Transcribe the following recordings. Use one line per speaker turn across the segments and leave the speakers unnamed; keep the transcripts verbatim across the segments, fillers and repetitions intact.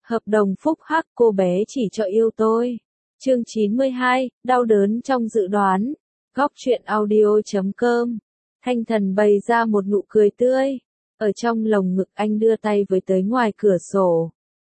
Hợp đồng phúc hắc, cô bé chỉ cho yêu tôi. Chương chín mươi hai, đau đớn trong dự đoán. Góc truyện audio chấm com. Thanh Thần bày ra một nụ cười tươi. Ở trong lồng ngực anh đưa tay với tới ngoài cửa sổ.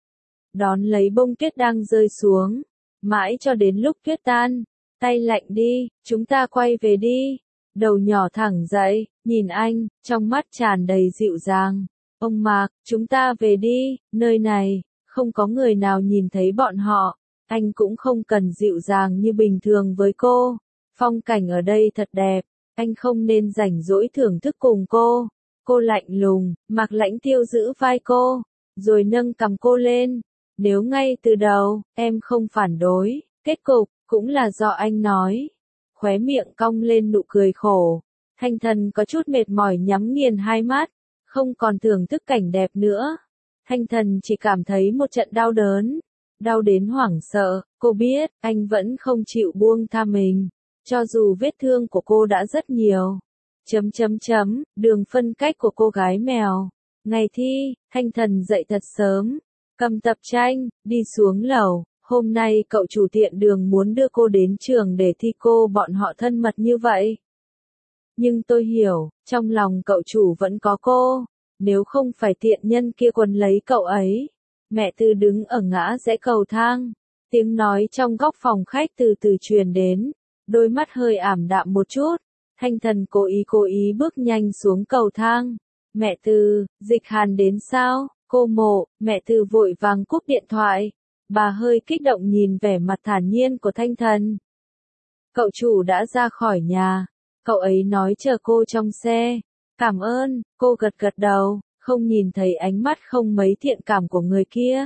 Đón lấy bông tuyết đang rơi xuống. Mãi cho đến lúc tuyết tan. Tay lạnh đi, chúng ta quay về đi. Đầu nhỏ thẳng dậy, nhìn anh, trong mắt tràn đầy dịu dàng. Ông Mạc, chúng ta về đi, nơi này, không có người nào nhìn thấy bọn họ. Anh cũng không cần dịu dàng như bình thường với cô. Phong cảnh ở đây thật đẹp, anh không nên rảnh rỗi thưởng thức cùng cô. Cô lạnh lùng, Mạc Lãnh Tiêu giữ vai cô, rồi nâng cầm cô lên. Nếu ngay từ đầu, em không phản đối, kết cục, cũng là do anh nói. Khóe miệng cong lên nụ cười khổ. Thanh Thần có chút mệt mỏi nhắm nghiền hai mắt, không còn thưởng thức cảnh đẹp nữa. Thanh Thần chỉ cảm thấy một trận đau đớn, đau đến hoảng sợ. Cô biết, anh vẫn không chịu buông tha mình, cho dù vết thương của cô đã rất nhiều. Chấm chấm chấm, đường phân cách của cô gái mèo. Ngày thi, Thanh Thần dậy thật sớm, cầm tập tranh, đi xuống lầu. Hôm nay cậu chủ tiện đường muốn đưa cô đến trường để thi cô bọn họ thân mật như vậy. Nhưng tôi hiểu, trong lòng cậu chủ vẫn có cô. Nếu không phải tiện nhân kia quấn lấy cậu ấy. Mẹ Tư đứng ở ngã rẽ cầu thang. Tiếng nói trong góc phòng khách từ từ truyền đến. Đôi mắt hơi ảm đạm một chút. Thanh Thần cố ý cố ý bước nhanh xuống cầu thang. Mẹ Tư, Dịch Hàn đến sao? Cô Mộ, mẹ Tư vội vàng cúp điện thoại. Bà hơi kích động nhìn vẻ mặt thản nhiên của Thanh Thần. Cậu chủ đã ra khỏi nhà. Cậu ấy nói chờ cô trong xe. Cảm ơn, cô gật gật đầu, không nhìn thấy ánh mắt không mấy thiện cảm của người kia.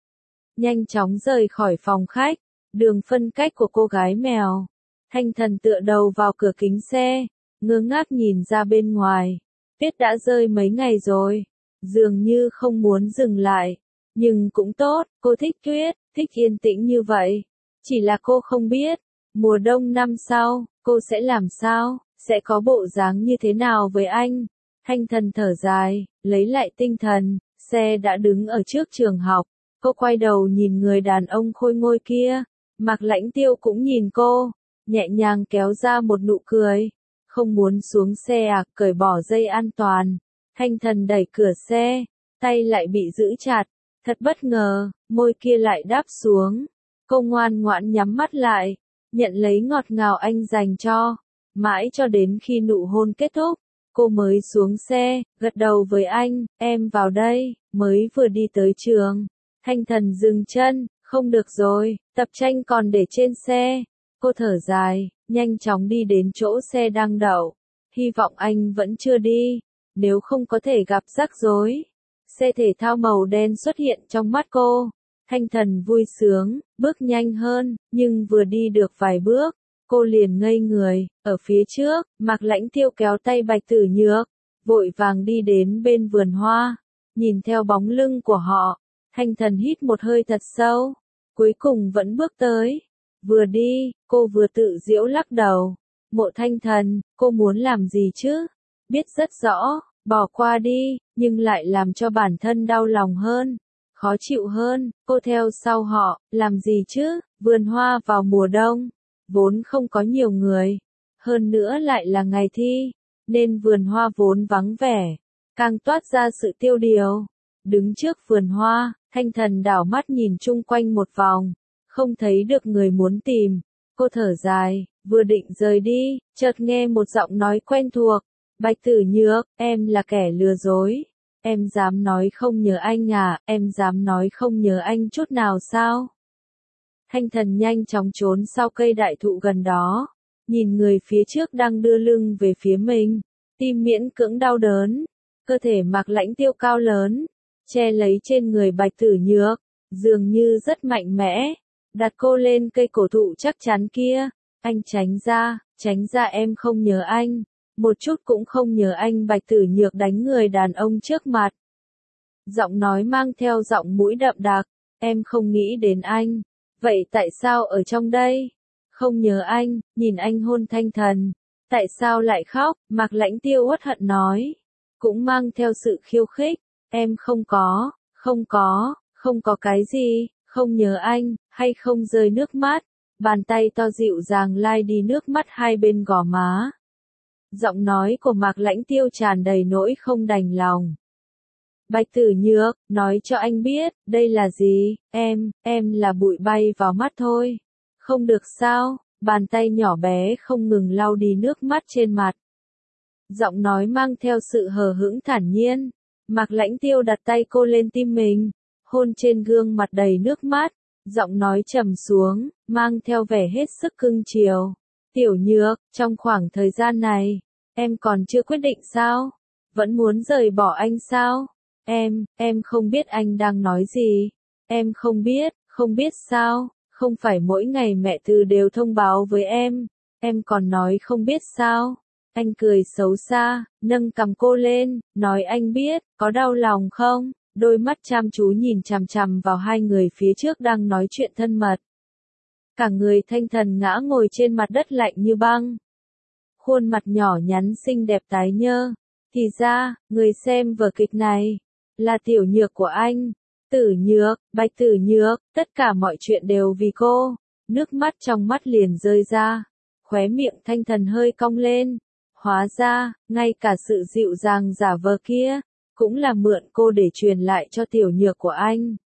Nhanh chóng rời khỏi phòng khách, đường phân cách của cô gái mèo. Thanh Thần tựa đầu vào cửa kính xe, ngơ ngác nhìn ra bên ngoài. Tuyết đã rơi mấy ngày rồi, dường như không muốn dừng lại. Nhưng cũng tốt, cô thích tuyết, thích yên tĩnh như vậy. Chỉ là cô không biết, mùa đông năm sau, cô sẽ làm sao, sẽ có bộ dáng như thế nào với anh. Thanh Thần thở dài, lấy lại tinh thần, xe đã đứng ở trước trường học. Cô quay đầu nhìn người đàn ông khôi ngôi kia. Mạc Lãnh Tiêu cũng nhìn cô, nhẹ nhàng kéo ra một nụ cười. Không muốn xuống xe à, cởi bỏ dây an toàn. Thanh Thần đẩy cửa xe, tay lại bị giữ chặt. Thật bất ngờ, môi kia lại đáp xuống. Cô ngoan ngoãn nhắm mắt lại, nhận lấy ngọt ngào anh dành cho. Mãi cho đến khi nụ hôn kết thúc, cô mới xuống xe, gật đầu với anh, em vào đây, mới vừa đi tới trường. Thanh Thần dừng chân, không được rồi, tập tranh còn để trên xe. Cô thở dài, nhanh chóng đi đến chỗ xe đang đậu. Hy vọng anh vẫn chưa đi, nếu không có thể gặp rắc rối. Xe thể thao màu đen xuất hiện trong mắt cô. Thanh Thần vui sướng, bước nhanh hơn, nhưng vừa đi được vài bước, cô liền ngây người. Ở phía trước, Mạc Lãnh Tiêu kéo tay Bạch Tử Nhược, vội vàng đi đến bên vườn hoa. Nhìn theo bóng lưng của họ, Thanh Thần hít một hơi thật sâu, cuối cùng vẫn bước tới. Vừa đi, cô vừa tự giễu lắc đầu. Mộ Thanh Thần, cô muốn làm gì chứ? Biết rất rõ, bỏ qua đi, nhưng lại làm cho bản thân đau lòng hơn, khó chịu hơn. Cô theo sau họ, làm gì chứ? Vườn hoa vào mùa đông, vốn không có nhiều người, hơn nữa lại là ngày thi, nên vườn hoa vốn vắng vẻ, càng toát ra sự tiêu điều. Đứng trước vườn hoa, Thanh Thần đảo mắt nhìn chung quanh một vòng, không thấy được người muốn tìm. Cô thở dài, vừa định rời đi, chợt nghe một giọng nói quen thuộc. Bạch Tử Nhược, em là kẻ lừa dối. Em dám nói không nhớ anh à, em dám nói không nhớ anh chút nào sao? Thanh Thần nhanh chóng trốn sau cây đại thụ gần đó, nhìn người phía trước đang đưa lưng về phía mình, tim miễn cưỡng đau đớn. Cơ thể Mạc Lãnh Tiêu cao lớn, che lấy trên người Bạch Tử Nhược, dường như rất mạnh mẽ, đặt cô lên cây cổ thụ chắc chắn kia. Anh tránh ra, tránh ra, em không nhớ anh. Một chút cũng không nhớ anh. Bạch Tử Nhược đánh người đàn ông trước mặt. Giọng nói mang theo giọng mũi đậm đặc, em không nghĩ đến anh. Vậy tại sao ở trong đây? Không nhớ anh, nhìn anh hôn Thanh Thần. Tại sao lại khóc? Mạc Lãnh Tiêu uất hận nói. Cũng mang theo sự khiêu khích. Em không có, không có, Không có cái gì, không nhớ anh, hay không rơi nước mắt. Bàn tay to dịu dàng lai đi nước mắt hai bên gò má. Giọng nói của Mạc Lãnh Tiêu tràn đầy nỗi không đành lòng. Bạch Tử Nhược, nói cho anh biết, đây là gì, em, em là bụi bay vào mắt thôi. Không được sao, bàn tay nhỏ bé không ngừng lau đi nước mắt trên mặt. Giọng nói mang theo sự hờ hững thản nhiên. Mạc Lãnh Tiêu đặt tay cô lên tim mình, hôn trên gương mặt đầy nước mắt. Giọng nói trầm xuống, mang theo vẻ hết sức cưng chiều. Tiểu Nhược, trong khoảng thời gian này, em còn chưa quyết định sao? Vẫn muốn rời bỏ anh sao? Em, em không biết anh đang nói gì. Em không biết, không biết sao? Không phải mỗi ngày mẹ Từ đều thông báo với em. Em còn nói không biết sao? Anh cười xấu xa, nâng cằm cô lên, nói anh biết, có đau lòng không? Đôi mắt chăm chú nhìn chằm chằm vào hai người phía trước đang nói chuyện thân mật. Cả người Thanh Thần ngã ngồi trên mặt đất lạnh như băng. Khuôn mặt nhỏ nhắn xinh đẹp tái nhơ. Thì ra, người xem vở kịch này, là Tiểu Nhược của anh. Tử Nhược, Bạch Tử Nhược, tất cả mọi chuyện đều vì cô. Nước mắt trong mắt liền rơi ra. Khóe miệng Thanh Thần hơi cong lên. Hóa ra, ngay cả sự dịu dàng giả vờ kia, cũng là mượn cô để truyền lại cho Tiểu Nhược của anh.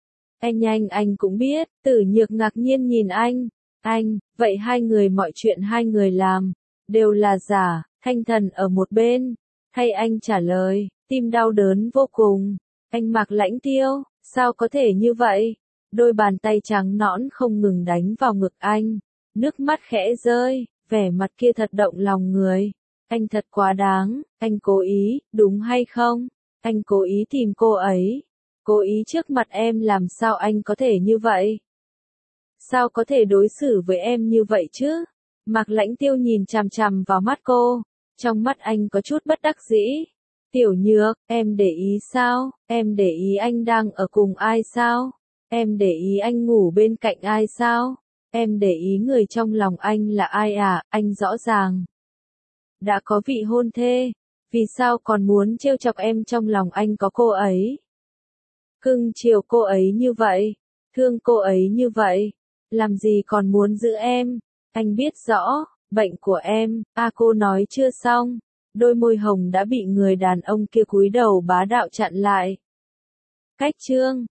Anh nhanh anh cũng biết, Tử Nhược ngạc nhiên nhìn anh. Anh, vậy hai người mọi chuyện hai người làm, đều là giả. Thanh Thần ở một bên, hay anh trả lời, tim đau đớn vô cùng. Anh Mạc Lãnh Tiêu, sao có thể như vậy? Đôi bàn tay trắng nõn không ngừng đánh vào ngực anh. Nước mắt khẽ rơi, vẻ mặt kia thật động lòng người. Anh thật quá đáng, anh cố ý, đúng hay không? Anh cố ý tìm cô ấy. Cố ý trước mặt em làm sao anh có thể như vậy? Sao có thể đối xử với em như vậy chứ? Mạc Lãnh Tiêu nhìn chằm chằm vào mắt cô. Trong mắt anh có chút bất đắc dĩ. Tiểu Nhược, em để ý sao? Em để ý anh đang ở cùng ai sao? Em để ý anh ngủ bên cạnh ai sao? Em để ý người trong lòng anh là ai à? Anh rõ ràng đã có vị hôn thê. Vì sao còn muốn trêu chọc em? Trong lòng anh có cô ấy. Cưng chiều cô ấy như vậy. Thương cô ấy như vậy. Làm gì còn muốn giữ em? Anh biết rõ, bệnh của em. À cô nói chưa xong. Đôi môi hồng đã bị người đàn ông kia cúi đầu bá đạo chặn lại. Cách chương